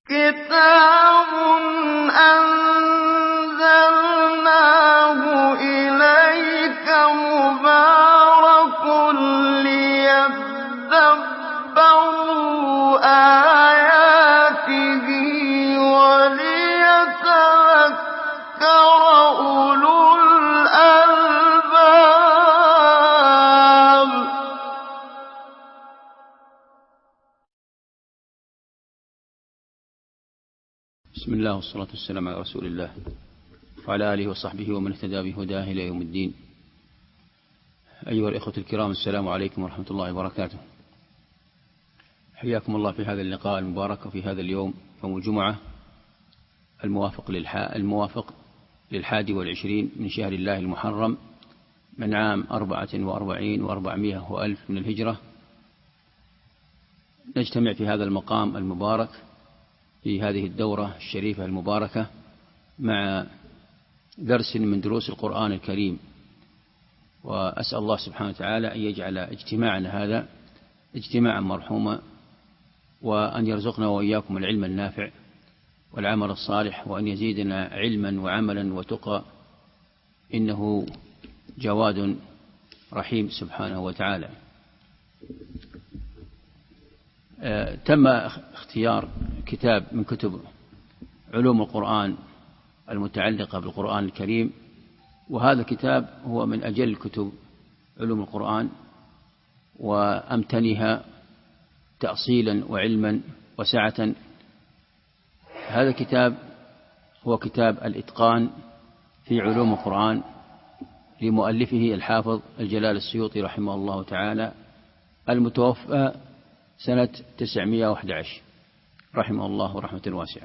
كتاب أنزلناه إليك مبارك ليدبروا آياته وليتذكر أولو الألباب. بسم الله والصلاة والسلام على رسول الله وعلى آله وصحبه ومن اهتدى بهداه إلى يوم الدين. أيها الإخوة الكرام، السلام عليكم ورحمة الله وبركاته. حياكم الله في هذا اللقاء المبارك وفي هذا اليوم، يوم الجمعة الموافق 21 من شهر الله المحرم من عام 44 و400 وألف من الهجرة. نجتمع في هذا المقام المبارك في هذه الدورة الشريفة المباركة مع درس من دروس القرآن الكريم، وأسأل الله سبحانه وتعالى أن يجعل اجتماعنا هذا اجتماعا مرحوما، وأن يرزقنا وإياكم العلم النافع والعمل الصالح، وأن يزيدنا علما وعملا وتقى، إنه جواد رحيم سبحانه وتعالى. تم اختيار كتاب من كتب علوم القرآن المتعلقة بالقرآن الكريم، وهذا الكتاب هو من أجل كتب علوم القرآن وأمتنها تأصيلا وعلما وسعة. هذا الكتاب هو كتاب الإتقان في علوم القرآن لمؤلفه الحافظ الجلال السيوطي رحمه الله تعالى، المتوفى سنة 911 رحمه الله رحمة واسعة.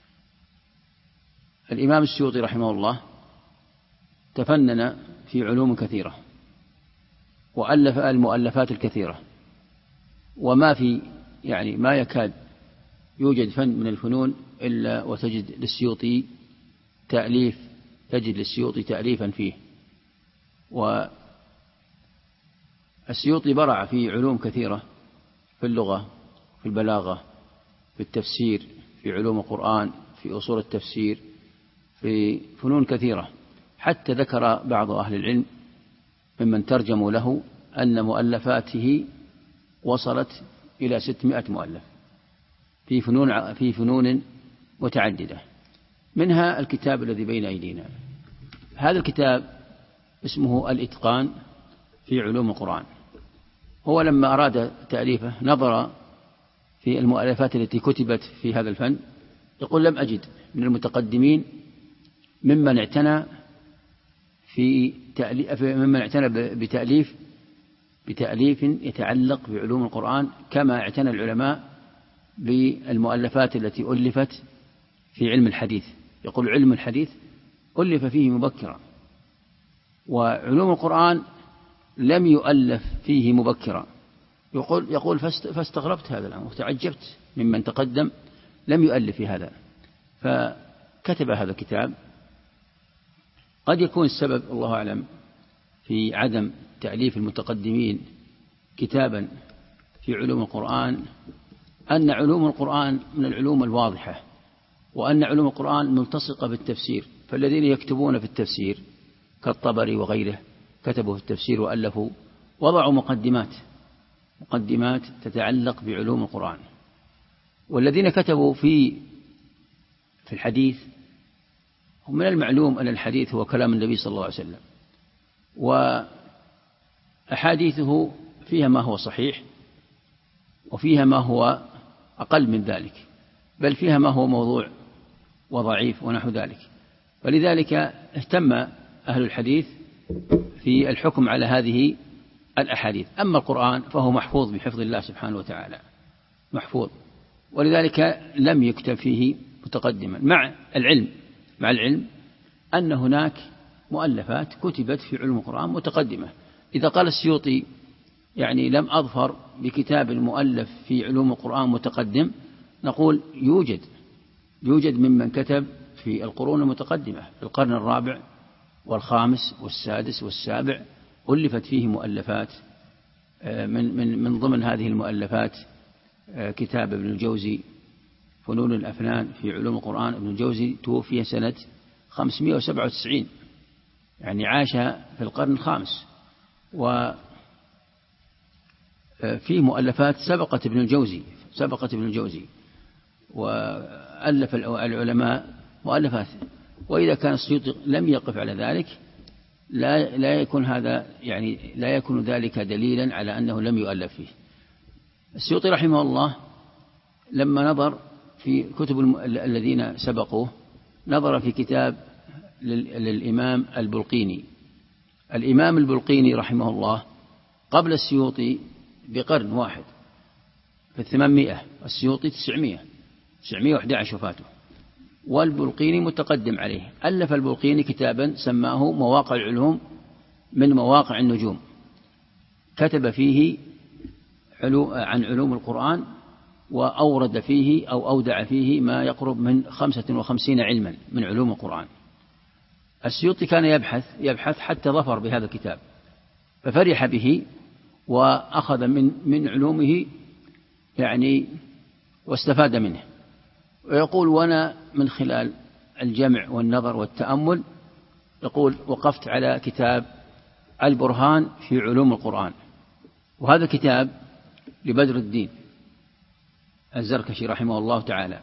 الإمام السيوطي رحمه الله تفنن في علوم كثيرة وألف المؤلفات الكثيرة، وما في ما يكاد يوجد فن من الفنون إلا وتجد للسيوطي تأليفا فيه. والسيوطي برع في علوم كثيرة، في اللغة، في البلاغة، في التفسير، في علوم القرآن، في أصول التفسير، في فنون كثيرة، حتى ذكر بعض أهل العلم ممن ترجموا له أن مؤلفاته وصلت إلى 600 مؤلف في فنون متعددة، منها الكتاب الذي بين أيدينا. هذا الكتاب اسمه الإتقان في علوم القرآن. هو لما أراد تأليفه نظر في المؤلفات التي كتبت في هذا الفن، يقول لم أجد من المتقدمين ممن اعتنى بتأليف يتعلق بعلوم القرآن كما اعتنى العلماء بالمؤلفات التي ألفت في علم الحديث. يقول علم الحديث ألف فيه مبكرا، وعلوم القرآن لم يؤلف فيه مبكرا. يقول فاستغربت هذا الأمر وتعجبت ممن تقدم لم يؤلف في هذا، فكتب هذا الكتاب. قد يكون السبب الله أعلم في عدم تأليف المتقدمين كتابا في علوم القرآن أن علوم القرآن من العلوم الواضحة، وأن علوم القرآن ملتصقة بالتفسير، فالذين يكتبون في التفسير كالطبري وغيره كتبوا في التفسير وألفوا وضعوا مقدمات تتعلق بعلوم القرآن. والذين كتبوا في الحديث هم من المعلوم أن الحديث هو كلام النبي صلى الله عليه وسلم، وأحاديثه فيها ما هو صحيح وفيها ما هو أقل من ذلك، بل فيها ما هو موضوع وضعيف ونحو ذلك. ولذلك اهتم أهل الحديث في الحكم على هذه الأحاديث. أما القرآن فهو محفوظ بحفظ الله سبحانه وتعالى، محفوظ، ولذلك لم يكتب فيه متقدما، مع العلم أن هناك مؤلفات كتبت في علم القرآن متقدمة. إذا قال السيوطي لم أظفر بكتاب مؤلف في علوم القرآن متقدم، نقول يوجد ممن كتب في القرون المتقدمة، في القرن الرابع والخامس والسادس والسابع ألفت فيه مؤلفات. من ضمن هذه المؤلفات كتاب ابن الجوزي فنون الأفنان في علوم القرآن ابن الجوزي توفي سنة 597، يعني عاش في القرن الخامس. وفيه مؤلفات سبقت ابن الجوزي وألف العلماء مؤلفات. وإذا كان السيوطي لم يقف على ذلك لا يكون ذلك دليلا على أنه لم يؤلف فيه. السيوطي رحمه الله لما نظر في كتب الذين سبقوه نظر في كتاب للإمام البلقيني. الإمام البلقيني رحمه الله قبل السيوطي بقرن واحد في 800، السيوطي 911 وفاته، والبلقيني متقدم عليه. ألف البلقيني كتابا سماه مواقع العلوم من مواقع النجوم، كتب فيه عن علوم القرآن، وأورد فيه أو أودع فيه ما يقرب من 55 علما من علوم القرآن. السيوطي كان يبحث حتى ظفر بهذا الكتاب، ففرح به وأخذ من علومه واستفاد منه. ويقول: وأنا من خلال الجمع والنظر والتأمل يقول وقفت على كتاب البرهان في علوم القرآن، وهذا كتاب لبدر الدين الزركشي رحمه الله تعالى.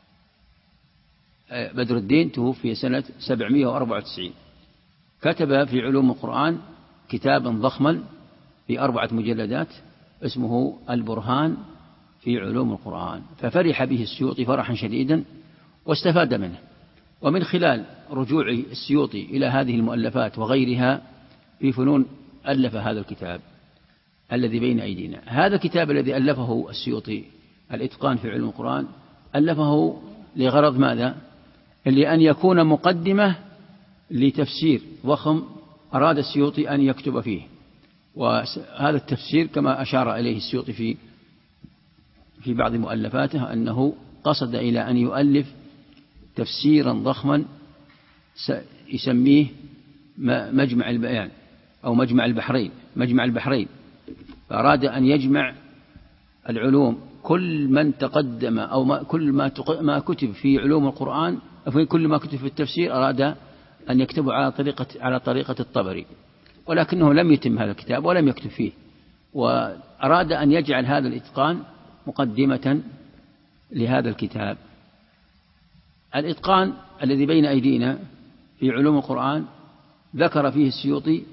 بدر الدين توفي سنة 794. كتب في علوم القرآن كتابا ضخما في 4 مجلدات اسمه البرهان في علوم القرآن، ففرح به السيوطي فرحا شديدا واستفاد منه. ومن خلال رجوع السيوطي إلى هذه المؤلفات وغيرها في فنون ألف هذا الكتاب الذي بين أيدينا. هذا الكتاب الذي ألفه السيوطي الإتقان في علم القرآن ألفه لغرض ماذا؟ لأن يكون مقدمة لتفسير ضخم أراد السيوطي أن يكتب فيه. وهذا التفسير كما أشار إليه السيوطي في بعض مؤلفاته أنه قصد إلى أن يؤلف تفسيرا ضخما يسميه مجمع البيان أو مجمع البحرين. فأراد أن يجمع العلوم، كل من تقدم أو كل ما كتب في علوم القرآن، كل ما كتب في التفسير أراد أن يكتبه على طريقة الطبري، ولكنه لم يتم هذا الكتاب ولم يكتب فيه، وأراد أن يجعل هذا الإتقان مقدمة لهذا الكتاب. الإتقان الذي بين أيدينا في علوم القرآن ذكر فيه السيوطي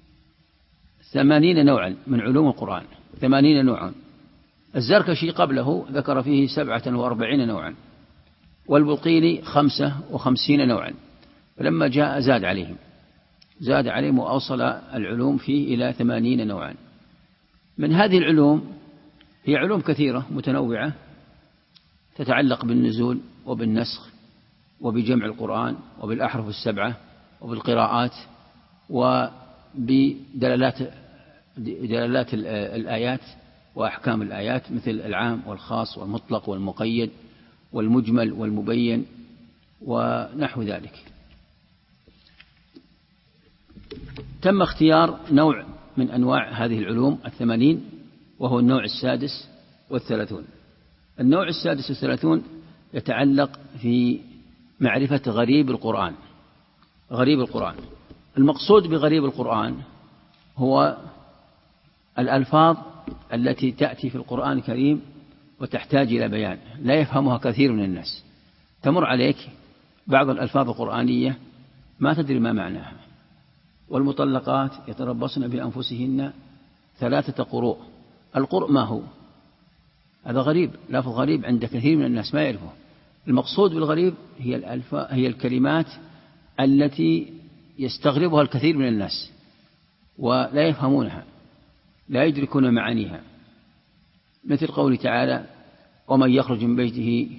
80 نوعا من علوم القرآن، 80 نوعا. الزركشي قبله ذكر فيه 47 نوعا، والبلقيني 55 نوعا. فلما جاء زاد عليهم وأوصل العلوم فيه إلى 80 نوعا. من هذه العلوم هي علوم كثيرة متنوعة تتعلق بالنزول وبالنسخ وبجمع القرآن وبالأحرف السبعة وبالقراءات وبدلالات الآيات وأحكام الآيات، مثل العام والخاص والمطلق والمقيد والمجمل والمبين ونحو ذلك. تم اختيار نوع من أنواع هذه العلوم 80، وهو النوع 36. النوع 36 يتعلق في معرفة غريب القرآن. المقصود بغريب القرآن هو الألفاظ التي تأتي في القرآن الكريم وتحتاج إلى بيان لا يفهمها كثير من الناس. تمر عليك بعض الألفاظ القرآنية ما تدري ما معناها. والمطلقات يتربصن بأنفسهن 3 قروء. القرء ما هو؟ هذا غريب، لفظ غريب عند كثير من الناس ما يعرفه. المقصود بالغريب هي الكلمات التي يستغربها الكثير من الناس ولا يفهمونها، لا يدركون معانيها، مثل قوله تعالى: ومن يخرج من بيته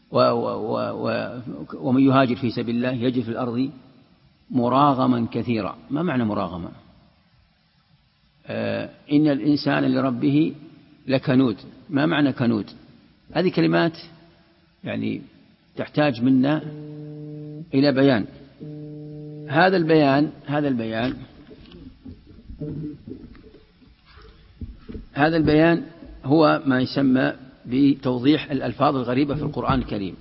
ومن يهاجر في سبيل الله يجد في الأرض مراغما كثيرا. ما معنى مراغما؟ إن الإنسان لربه لكنود. ما معنى كنود؟ هذه كلمات تحتاج منا إلى بيان. هذا البيان هو ما يسمى بتوضيح الألفاظ الغريبة في القرآن الكريم.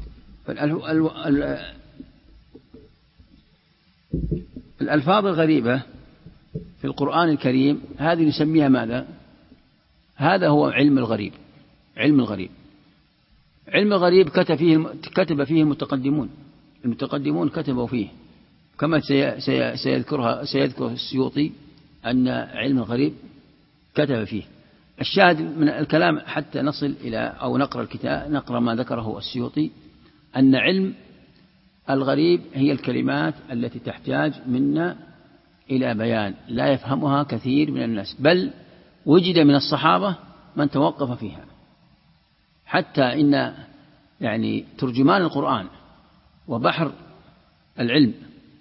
الألفاظ الغريبة في القرآن الكريم هذه نسميها ماذا؟ هذا هو علم الغريب. علم الغريب كتب فيه المتقدمون كتبوا فيه، كما سيذكر السيوطي أن علم الغريب كتب فيه. الشاهد من الكلام حتى نصل إلى أو نقرأ ما ذكره السيوطي، أن علم الغريب هي الكلمات التي تحتاج منا إلى بيان لا يفهمها كثير من الناس، بل وجد من الصحابة من توقف فيها، حتى إن يعني ترجمان القرآن وبحر العلم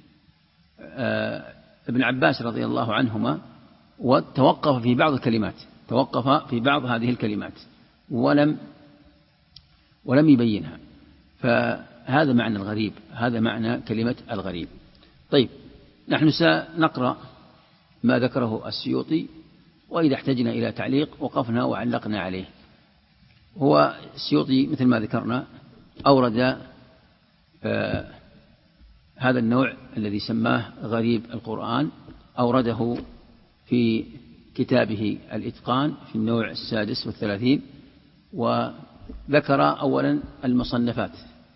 ابن عباس رضي الله عنهما وتوقف في بعض الكلمات، توقف في بعض هذه الكلمات ولم يبينها. فهذا معنى الغريب، هذا معنى كلمة الغريب. طيب، نحن سنقرأ ما ذكره السيوطي، وإذا احتجنا إلى تعليق وقفنا وعلقنا عليه. هو السيوطي مثل ما ذكرنا أورد هذا النوع الذي سماه غريب القرآن، أورده في كتابه الإتقان في النوع 36، وذكر أولا المصنفات،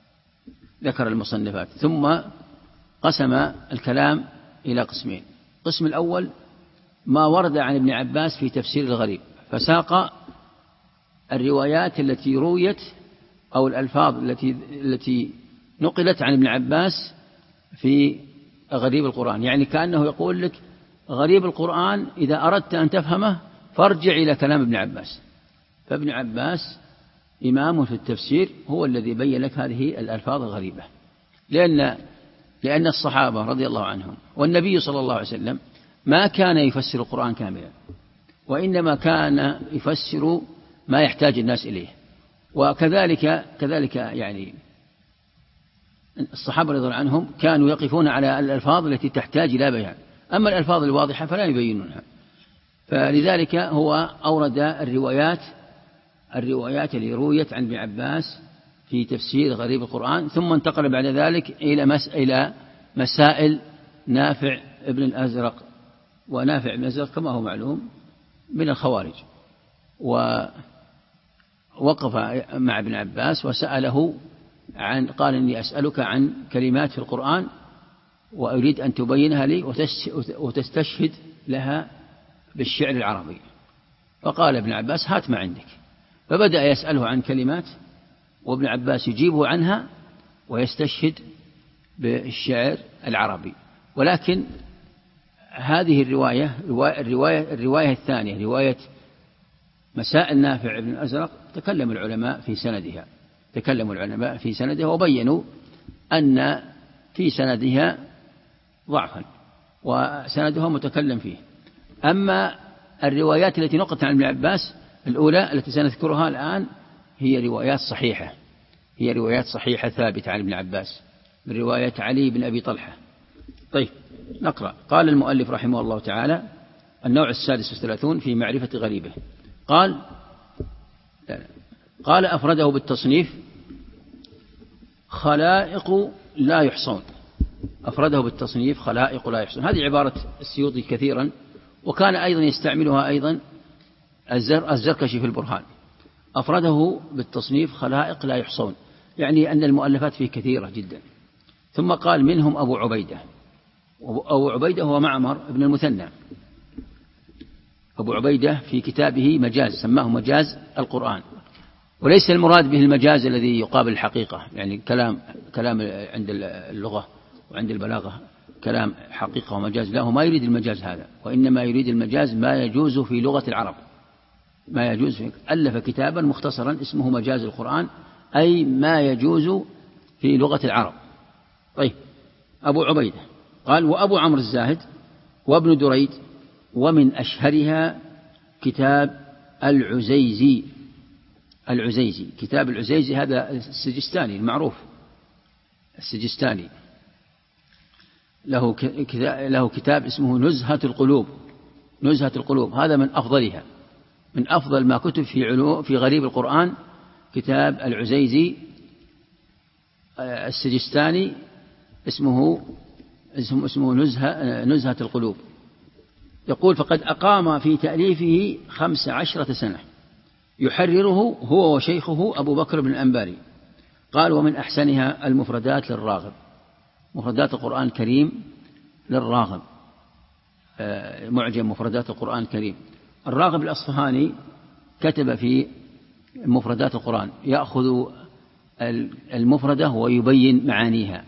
ثم قسم الكلام إلى قسمين. القسم الأول ما ورد عن ابن عباس في تفسير الغريب، فساق الروايات التي رويت أو الألفاظ التي نقلت عن ابن عباس في غريب القرآن. يعني كأنه يقول لك غريب القرآن إذا أردت أن تفهمه فارجع إلى كلام ابن عباس. فابن عباس إمام في التفسير، هو الذي بين لك هذه الألفاظ الغريبة، لأن الصحابة رضي الله عنهم والنبي صلى الله عليه وسلم ما كان يفسر القرآن كاملا، وإنما كان يفسر ما يحتاج الناس إليه. وكذلك يعني الصحابة رضي الله عنهم كانوا يقفون على الألفاظ التي تحتاج إلى بيان، أما الألفاظ الواضحة فلا يبينونها. فلذلك هو أورد الروايات اللي رويت عن ابن عباس في تفسير غريب القرآن، ثم انتقل بعد ذلك إلى مسائل نافع ابن الأزرق. ونافع ابن الأزرق كما هو معلوم من الخوارج، ووقف مع ابن عباس وسأله قال إني أسألك عن كلمات في القرآن وأريد أن تبينها لي وتستشهد لها بالشعر العربي. فقال ابن عباس هات ما عندك، فبدأ يسأله عن كلمات وابن عباس يجيبه عنها ويستشهد بالشعر العربي. ولكن هذه الرواية الثانية، رواية مسائل نافع بن الأزرق، تكلم العلماء في سندها وبينوا أن في سندها ضعفا وسندها متكلم فيه. أما الروايات التي نقلت عن ابن عباس الأولى التي سنذكرها الآن هي روايات صحيحة ثابتة عن ابن عباس من رواية علي بن أبي طلحة. طيب، نقرأ. قال المؤلف رحمه الله تعالى: النوع 36 في معرفة غريبه. قال أفرده بالتصنيف خلائق لا يحصون. أفرده بالتصنيف خلائق لا يحصون، هذه عبارة السيوطي كثيرا، وكان أيضا يستعملها أيضا الزركشي في البرهان. أفرده بالتصنيف خلائق لا يحصون، يعني أن المؤلفات فيه كثيرة جدا. ثم قال منهم أبو عبيدة هو معمر بن المثنى. أبو عبيدة في كتابه مجاز سماه مجاز القرآن، وليس المراد به المجاز الذي يقابل الحقيقة، يعني كلام عند اللغة وعند البلاغة كلام حقيقة ومجاز، لا، هو ما يريد المجاز هذا، وإنما يريد المجاز ما يجوز في لغة العرب، ما يجوز ألف كتابا مختصرا اسمه مجاز القرآن، أي ما يجوز في لغة العرب. طيب، أبو عبيدة قال: وأبو عمرو الزاهد وابن دريد، ومن أشهرها كتاب العزيزي. كتاب العزيزي هذا السجستاني المعروف، السجستاني له كتاب اسمه نزهة القلوب، هذا من أفضلها، من أفضل ما كتب في غريب القرآن كتاب العزيزي السجستاني اسمه نزهة القلوب. يقول: فقد أقام في تأليفه 15 سنة يحرره هو وشيخه أبو بكر بن الأنباري. قال: ومن أحسنها المفردات للراغب، مفردات القرآن الكريم للراغب، معجم مفردات القرآن الكريم. الراغب الأصفهاني كتب في مفردات القرآن، يأخذ المفردة ويبين معانيها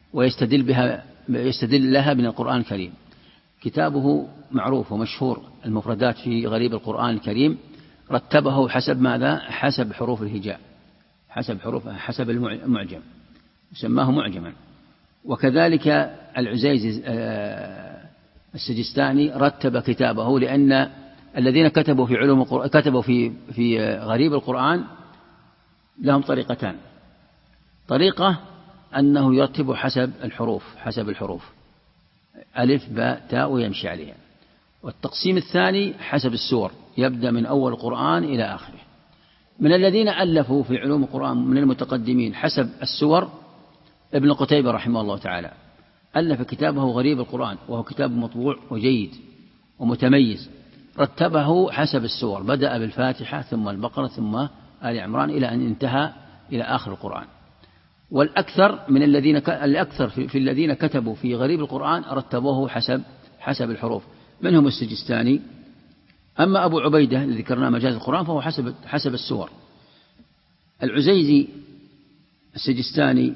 ويستدل لها من القرآن الكريم. كتابه معروف ومشهور، المفردات في غريب القرآن الكريم، رتبه حسب ماذا؟ حسب حروف الهجاء، حسب المعجم، سماه معجما. وكذلك العزيزي السجستاني رتب كتابه، لأن الذين كتبوا في علوم القرآن كتبوا في غريب القرآن لهم طريقتان: طريقة أنه يرتب حسب الحروف ألف باء تاء ويمشي عليها، والتقسيم الثاني حسب السور، يبدأ من أول القرآن إلى آخره. من الذين ألفوا في علوم القرآن من المتقدمين حسب السور ابن قتيبة رحمه الله تعالى، ألف كتابه غريب القرآن، وهو كتاب مطبوع وجيد ومتميز، رتبه حسب السور، بدأ بالفاتحة ثم البقرة ثم آل عمران إلى أن انتهى إلى آخر القرآن. والأكثر من الأكثر في الذين كتبوا في غريب القرآن رتبوه حسب الحروف، منهم السجستاني. أما أبو عبيدة الذي ذكرناه مجاز القرآن فهو حسب السور. العزيزي السجستاني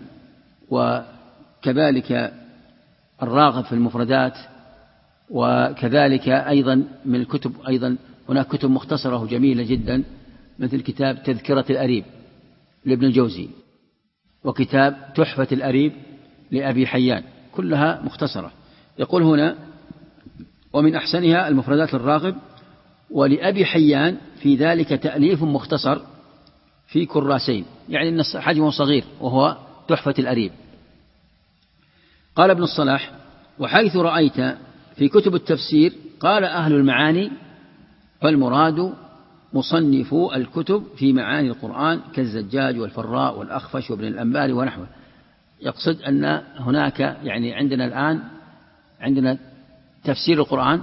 وكذلك الراغب في المفردات، وكذلك أيضا من الكتب أيضا هناك كتب مختصرة جميلة جدا، مثل كتاب تذكرة الأريب لابن الجوزي، وكتاب تحفة الأريب لأبي حيان، كلها مختصرة. يقول هنا: ومن أحسنها المفردات للراغب. ولأبي حيان في ذلك تأليف مختصر في كراسين، يعني حجمه صغير، وهو تحفة الأريب. قال ابن الصلاح: وحيث رأيت في كتب التفسير قال أهل المعاني، فالمراد مصنفو الكتب في معاني القرآن كالزجاج والفراء والأخفش وابن الأنباري ونحوه. يقصد أن هناك يعني عندنا الآن عندنا تفسير القرآن،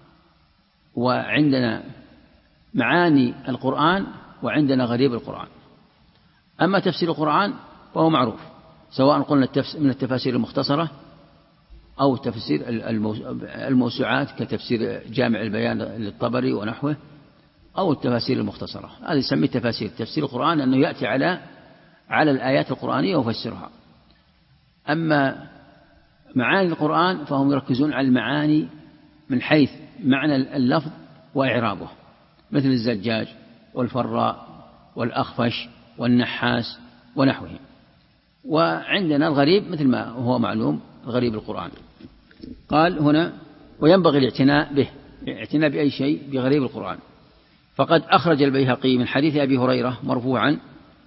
وعندنا معاني القرآن، وعندنا غريب القرآن. أما تفسير القرآن فهو معروف، سواء قلنا من التفاسير المختصرة أو تفسير الموسوعات كتفسير جامع البيان للطبري ونحوه، أو التفاسير المختصرة. هذا يسميه تفسير القرآن، أنه يأتي على الآيات القرآنية ويفسرها. أما معاني القرآن فهم يركزون على المعاني من حيث معنى اللفظ وإعرابه، مثل الزجاج والفراء والأخفش والنحاس ونحوه. وعندنا الغريب مثل ما هو معلوم، غريب القرآن. قال هنا: وينبغي الاعتناء به، اعتناء بأي شيء؟ بغريب القرآن. فقد أخرج البيهقي من حديث أبي هريرة مرفوعا: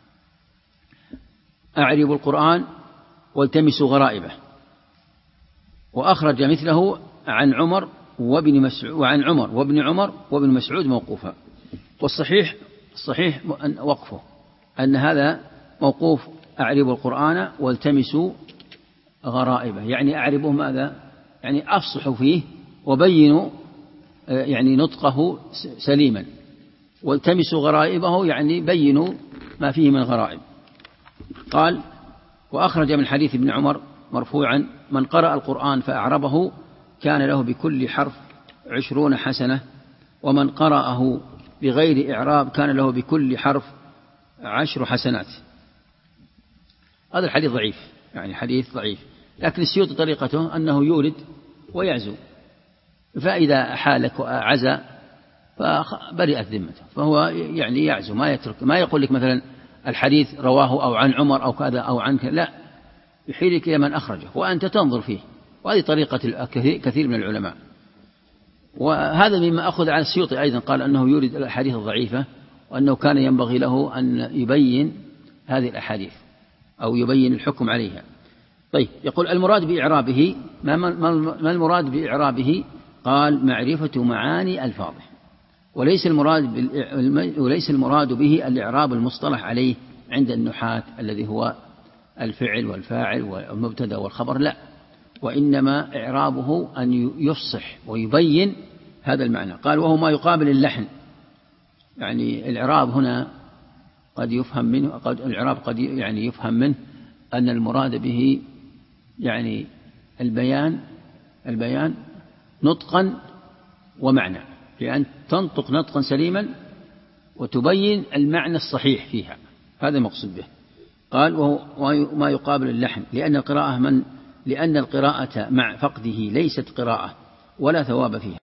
أعربوا القرآن والتمسوا غرائبه. وأخرج مثله عن عمر وابن عمر وابن مسعود موقوفا. والصحيح وقفه أن هذا موقوف: أعربوا القرآن والتمسوا غرائبه، يعني أعربوا ماذا؟ يعني أفصحوا فيه وبينوا يعني نطقه سليما، والتمسوا غرائبه يعني بينوا ما فيه من غرائب. قال: وأخرج من حديث ابن عمر مرفوعا: من قرأ القرآن فأعربه كان له بكل حرف 20 حسنة، ومن قرأه بغير إعراب كان له بكل حرف 10 حسنات. هذا الحديث ضعيف، يعني حديث ضعيف، لكن السيوطي طريقته أنه يورد ويعزو، فإذا حالك وعزى فبرئت ذمته، فهو يعني يعزو، ما يترك، ما يقول لك مثلا الحديث رواه أو عن عمر أو كذا أو عنك، لا، يحيلك إلى من أخرجه وأنت تنظر فيه. وهذه طريقة كثير من العلماء. وهذا مما أخذ عن السيوطي أيضا، قال أنه يورد الأحاديث الضعيفة، وأنه كان ينبغي له أن يبين هذه الأحاديث أو يبين الحكم عليها. طيب، يقول: المراد بإعرابه، ما المراد بإعرابه؟ قال: معرفة معاني ألفاظه. وليس المراد به الإعراب المصطلح عليه عند النحاة الذي هو الفعل والفاعل والمبتدأ والخبر، لا، وإنما إعرابه أن يفصح ويبين هذا المعنى. قال وهو ما يقابل اللحن، يعني الإعراب هنا قد يفهم منه، الإعراب قد يعني يفهم منه أن المراد به يعني البيان نطقا ومعنى، بأن تنطق نطقا سليما وتبين المعنى الصحيح فيها، هذا المقصود به. قال وهو ما يقابل اللحن، لأن القراءة مع فقده ليست قراءة ولا ثواب فيها.